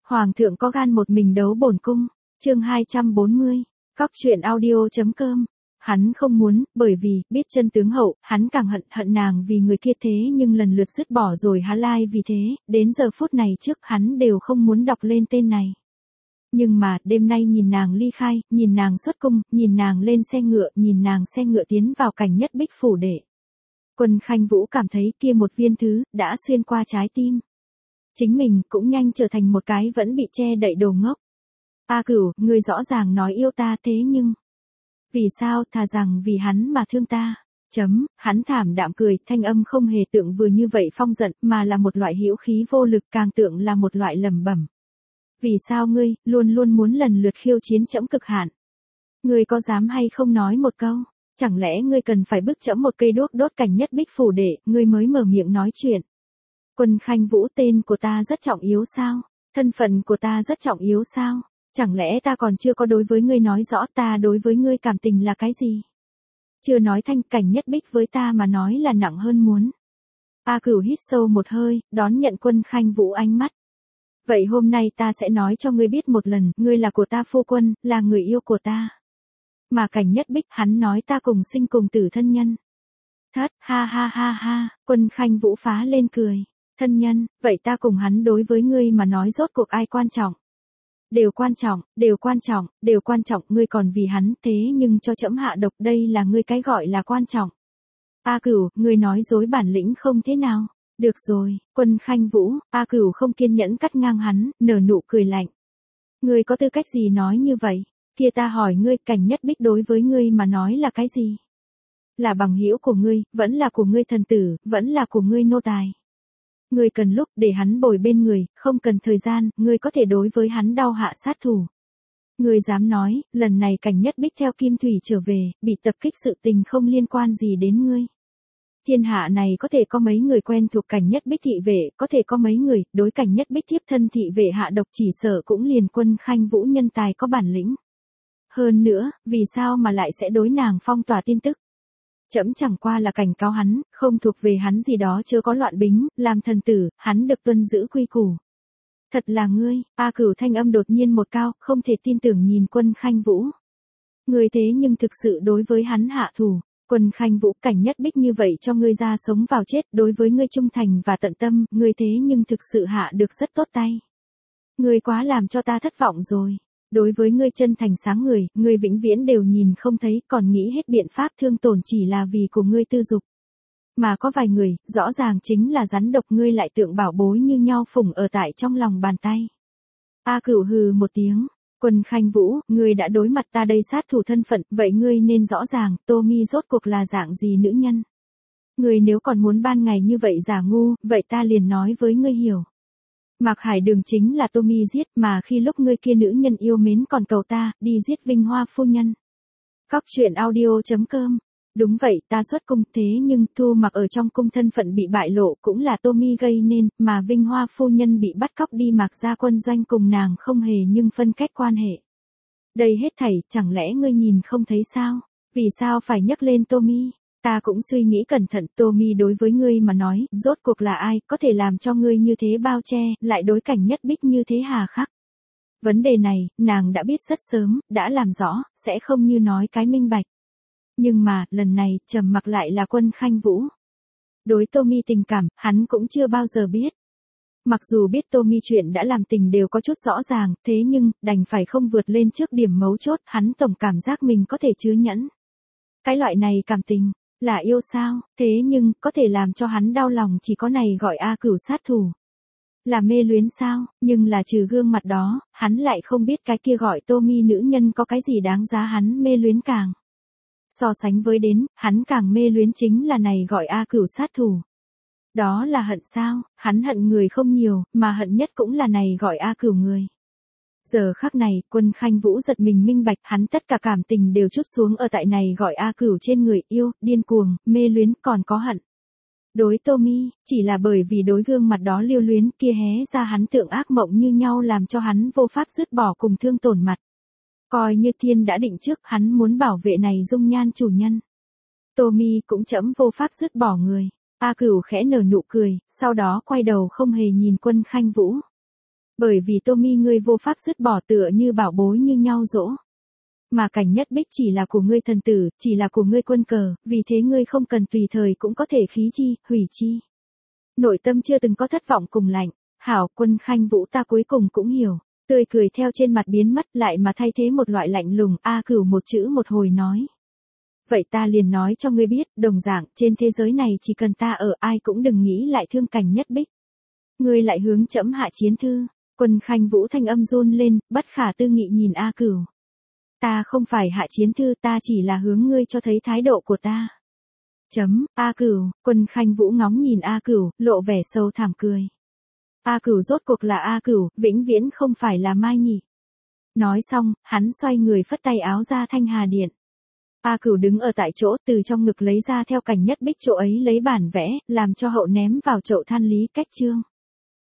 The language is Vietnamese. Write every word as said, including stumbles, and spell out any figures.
Hoàng thượng có gan một mình đấu bổn cung. Chương hai trăm bốn mươi. Cóc truyện audio.com. Hắn không muốn, bởi vì, biết chân tướng hậu, hắn càng hận, hận nàng vì người kia thế nhưng lần lượt dứt bỏ rồi Hà Lai vì thế, đến giờ phút này trước hắn đều không muốn đọc lên tên này. Nhưng mà, đêm nay nhìn nàng ly khai, nhìn nàng xuất cung, nhìn nàng lên xe ngựa, nhìn nàng xe ngựa tiến vào cảnh Nhất Bích phủ đệ. Quân Khanh Vũ cảm thấy kia một viên thứ, đã xuyên qua trái tim. Chính mình cũng nhanh trở thành một cái vẫn bị che đậy đồ ngốc. A Cửu, ngươi rõ ràng nói yêu ta thế nhưng... Vì sao, thà rằng vì hắn mà thương ta. Chấm, hắn thảm đạm cười, thanh âm không hề tượng vừa như vậy phong giận, mà là một loại hữu khí vô lực, càng tượng là một loại lẩm bẩm. Vì sao ngươi, luôn luôn muốn lần lượt khiêu chiến trẫm cực hạn? Ngươi có dám hay không nói một câu? Chẳng lẽ ngươi cần phải bức trẫm một cây đuốc đốt cảnh Nhất Bích phủ đệ, ngươi mới mở miệng nói chuyện? Quân Khanh Vũ, tên của ta rất trọng yếu sao? Thân phận của ta rất trọng yếu sao? Chẳng lẽ ta còn chưa có đối với ngươi nói rõ ta đối với ngươi cảm tình là cái gì? Chưa nói thanh cảnh Nhất Bích với ta mà nói là nặng hơn muốn. A Cửu hít sâu một hơi, đón nhận Quân Khanh Vũ ánh mắt. Vậy hôm nay ta sẽ nói cho ngươi biết một lần, ngươi là của ta phu quân, là người yêu của ta. Mà cảnh Nhất Bích, hắn nói ta cùng sinh cùng tử thân nhân. Thất, ha ha ha ha, Quân Khanh Vũ phá lên cười. Thân nhân, vậy ta cùng hắn đối với ngươi mà nói rốt cuộc ai quan trọng? Đều quan trọng, đều quan trọng, đều quan trọng, ngươi còn vì hắn thế nhưng cho trẫm hạ độc, đây là ngươi cái gọi là quan trọng. A Cửu, ngươi nói dối bản lĩnh không thế nào? Được rồi, Quân Khanh Vũ, A Cửu không kiên nhẫn cắt ngang hắn, nở nụ cười lạnh. Ngươi có tư cách gì nói như vậy? Kia ta hỏi ngươi, cảnh Nhất Bích đối với ngươi mà nói là cái gì? Là bằng hữu của ngươi, vẫn là của ngươi thần tử, vẫn là của ngươi nô tài. Ngươi cần lúc để hắn bồi bên người, không cần thời gian, ngươi có thể đối với hắn đau hạ sát thủ. Ngươi dám nói, lần này cảnh Nhất Bích theo Kim Thủy trở về, bị tập kích sự tình không liên quan gì đến ngươi. Thiên hạ này có thể có mấy người quen thuộc cảnh Nhất Bích thị vệ, có thể có mấy người, đối cảnh Nhất Bích thiếp thân thị vệ hạ độc, chỉ sợ cũng liền Quân Khanh Vũ nhân tài có bản lĩnh. Hơn nữa, vì sao mà lại sẽ đối nàng phong tỏa tin tức? Trẫm chẳng qua là cảnh cáo hắn, không thuộc về hắn gì đó chưa có loạn bính, làm thần tử, hắn được tuân giữ quy củ. Thật là ngươi, A Cửu thanh âm đột nhiên một cao, không thể tin tưởng nhìn Quân Khanh Vũ. Ngươi thế nhưng thực sự đối với hắn hạ thủ. Quân Khanh Vũ, cảnh Nhất Bích như vậy cho ngươi ra sống vào chết, đối với ngươi trung thành và tận tâm, ngươi thế nhưng thực sự hạ được rất tốt tay. Ngươi quá làm cho ta thất vọng rồi. Đối với ngươi chân thành sáng người, ngươi vĩnh viễn đều nhìn không thấy, còn nghĩ hết biện pháp thương tổn chỉ là vì của ngươi tư dục. Mà có vài người, rõ ràng chính là rắn độc, ngươi lại tượng bảo bối như nhau phủng ở tại trong lòng bàn tay. A Cửu hừ một tiếng. Quân Khanh Vũ, ngươi đã đối mặt ta đây sát thủ thân phận, vậy ngươi nên rõ ràng, Tô Mi rốt cuộc là dạng gì nữ nhân. Ngươi nếu còn muốn ban ngày như vậy giả ngu, vậy ta liền nói với ngươi hiểu. Mạc Hải Đường chính là Tô Mi giết, mà khi lúc ngươi kia nữ nhân yêu mến còn cầu ta, đi giết Vinh Hoa phu nhân. Cóc truyện audio.com. Đúng vậy, ta xuất cung, thế nhưng Thu Mặc ở trong cung thân phận bị bại lộ cũng là Tô Mi gây nên, mà Vinh Hoa phu nhân bị bắt cóc đi Mạc gia quân doanh cùng nàng không hề nhưng phân cách quan hệ. Đây hết thảy, chẳng lẽ ngươi nhìn không thấy sao? Vì sao phải nhắc lên Tô Mi? Ta cũng suy nghĩ cẩn thận, Tô Mi đối với ngươi mà nói, rốt cuộc là ai, có thể làm cho ngươi như thế bao che, lại đối cảnh Nhất Bích như thế hà khắc. Vấn đề này, nàng đã biết rất sớm, đã làm rõ, sẽ không như nói cái minh bạch. Nhưng mà, lần này, trầm mặc lại là Quân Khanh Vũ. Đối Tô Mi tình cảm, hắn cũng chưa bao giờ biết. Mặc dù biết Tô Mi chuyện đã làm tình đều có chút rõ ràng, thế nhưng, đành phải không vượt lên trước điểm mấu chốt, hắn tổng cảm giác mình có thể chứa nhẫn. Cái loại này cảm tình, là yêu sao, thế nhưng, có thể làm cho hắn đau lòng chỉ có này gọi A Cửu sát thủ. Là mê luyến sao, nhưng là trừ gương mặt đó, hắn lại không biết cái kia gọi Tô Mi nữ nhân có cái gì đáng giá hắn mê luyến càng. So sánh với đến, hắn càng mê luyến chính là này gọi A Cửu sát thủ. Đó là hận sao, hắn hận người không nhiều, mà hận nhất cũng là này gọi A Cửu người. Giờ khắc này, Quân Khanh Vũ giật mình minh bạch, hắn tất cả cảm tình đều trút xuống ở tại này gọi A Cửu trên người, yêu, điên cuồng, mê luyến, còn có hận. Đối Tô Mi, chỉ là bởi vì đối gương mặt đó lưu luyến kia hé ra hắn tượng ác mộng như nhau làm cho hắn vô pháp dứt bỏ cùng thương tổn mặt. Coi như thiên đã định trước, hắn muốn bảo vệ này dung nhan chủ nhân. Tô Mi cũng chẫm vô pháp dứt bỏ người. A Cửu khẽ nở nụ cười, sau đó quay đầu không hề nhìn Quân Khanh Vũ. Bởi vì Tommy ngươi vô pháp dứt bỏ tựa như bảo bối như nhau dỗ. Mà Cảnh Nhất Bích chỉ là của ngươi thần tử, chỉ là của ngươi quân cờ, vì thế ngươi không cần tùy thời cũng có thể khí chi, hủy chi. Nội tâm chưa từng có thất vọng cùng lạnh, hảo Quân Khanh Vũ ta cuối cùng cũng hiểu, tươi cười theo trên mặt biến mất lại mà thay thế một loại lạnh lùng, A Cửu một chữ một hồi nói. Vậy ta liền nói cho ngươi biết, đồng dạng, trên thế giới này chỉ cần ta ở ai cũng đừng nghĩ lại thương Cảnh Nhất Bích. Ngươi lại hướng trẫm hạ chiến thư, Quân Khanh Vũ thanh âm run lên, bất khả tư nghị nhìn A Cửu. Ta không phải hạ chiến thư, ta chỉ là hướng ngươi cho thấy thái độ của ta. Chấm, A Cửu, Quân Khanh Vũ ngóng nhìn A Cửu, lộ vẻ sâu thẳm cười. A Cửu rốt cuộc là A Cửu, vĩnh viễn không phải là Mai Nhị. Nói xong, hắn xoay người phất tay áo ra Thanh Hà Điện. A Cửu đứng ở tại chỗ, từ trong ngực lấy ra theo Cảnh Nhất Bích chỗ ấy lấy bản vẽ, làm cho hậu ném vào chậu than lý cách trương.